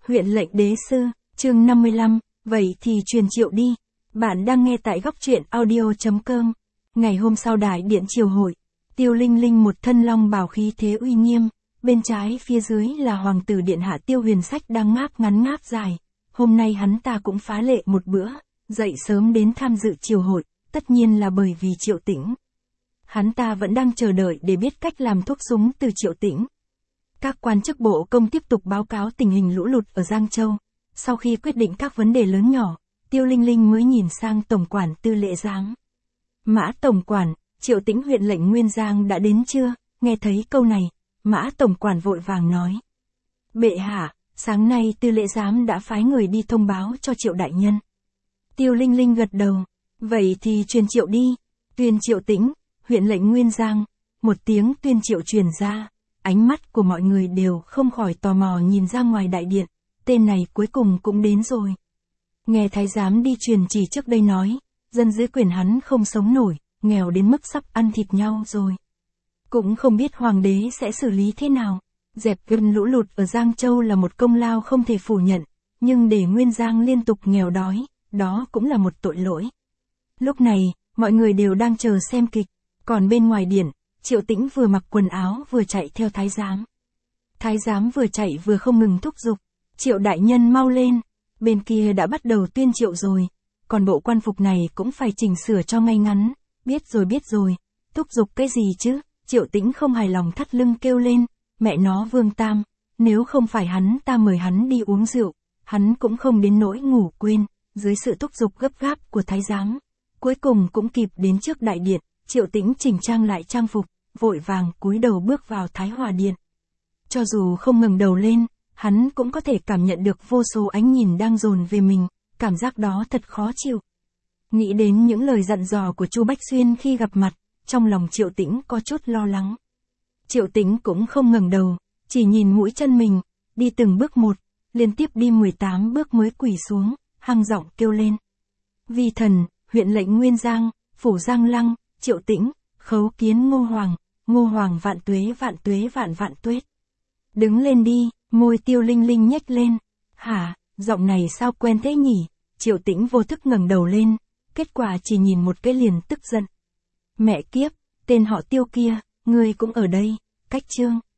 Huyện lệnh đế sư, chương 55, vậy thì truyền triệu đi. Bạn đang nghe tại góc truyện audio.com. Ngày hôm sau đại điện triều hội, Tiêu Linh Linh một thân long bào khí thế uy nghiêm, bên trái phía dưới là hoàng tử điện hạ Tiêu Huyền Sách đang ngáp ngắn ngáp dài. Hôm nay hắn ta cũng phá lệ một bữa, dậy sớm đến tham dự triều hội, tất nhiên là bởi vì Triệu Tĩnh. Hắn ta vẫn đang chờ đợi để biết cách làm thuốc súng từ Triệu Tĩnh. Các quan chức bộ công tiếp tục báo cáo tình hình lũ lụt ở Giang Châu. Sau khi quyết định các vấn đề lớn nhỏ, Tiêu Linh Linh mới nhìn sang tổng quản Tư Lễ Giám. Mã tổng quản, Triệu Tĩnh huyện lệnh Nguyên Giang đã đến chưa? Nghe thấy câu này, Mã tổng quản vội vàng nói. Bệ hạ, sáng nay Tư Lễ Giám đã phái người đi thông báo cho Triệu đại nhân. Tiêu Linh Linh gật đầu. Vậy thì truyền triệu đi. Tuyên Triệu Tĩnh, huyện lệnh Nguyên Giang. Một tiếng tuyên triệu truyền ra. Ánh mắt của mọi người đều không khỏi tò mò nhìn ra ngoài đại điện. Tên này cuối cùng cũng đến rồi. Nghe thái giám đi truyền chỉ trước đây nói, dân dưới quyền hắn không sống nổi, nghèo đến mức sắp ăn thịt nhau rồi. Cũng không biết hoàng đế sẽ xử lý thế nào. Dẹp gần lũ lụt ở Giang Châu là một công lao không thể phủ nhận, nhưng để Nguyên Giang liên tục nghèo đói, đó cũng là một tội lỗi. Lúc này, mọi người đều đang chờ xem kịch, còn bên ngoài điện, Triệu Tĩnh vừa mặc quần áo vừa chạy theo thái giám. Thái giám vừa chạy vừa không ngừng thúc giục, Triệu đại nhân mau lên, bên kia đã bắt đầu tuyên triệu rồi, còn bộ quan phục này cũng phải chỉnh sửa cho ngay ngắn, biết rồi, thúc giục cái gì chứ, Triệu Tĩnh không hài lòng thắt lưng kêu lên, mẹ nó Vương Tam, nếu không phải hắn ta mời hắn đi uống rượu, hắn cũng không đến nỗi ngủ quên, dưới sự thúc giục gấp gáp của thái giám. Cuối cùng cũng kịp đến trước đại điện, Triệu Tĩnh chỉnh trang lại trang phục, vội vàng cúi đầu bước vào Thái Hòa điện. Cho dù không ngẩng đầu lên, hắn cũng có thể cảm nhận được vô số ánh nhìn đang dồn về mình, cảm giác đó thật khó chịu. Nghĩ đến những lời dặn dò của Chu Bách Xuyên khi gặp mặt, trong lòng Triệu Tĩnh có chút lo lắng. Triệu Tĩnh cũng không ngẩng đầu, chỉ nhìn mũi chân mình, đi từng bước một, liên tiếp đi 18 bước mới quỳ xuống, hăng giọng kêu lên. Vi thần, huyện lệnh Nguyên Giang, phủ Giang Lăng, Triệu Tĩnh, khấu kiến Ngô Hoàng vạn tuế vạn tuết. Đứng lên đi, môi Tiêu Linh Linh nhếch lên. Hả, giọng này sao quen thế nhỉ? Triệu Tĩnh vô thức ngẩng đầu lên, kết quả chỉ nhìn một cái liền tức giận. Mẹ kiếp, tên họ Tiêu kia, ngươi cũng ở đây, cách chương.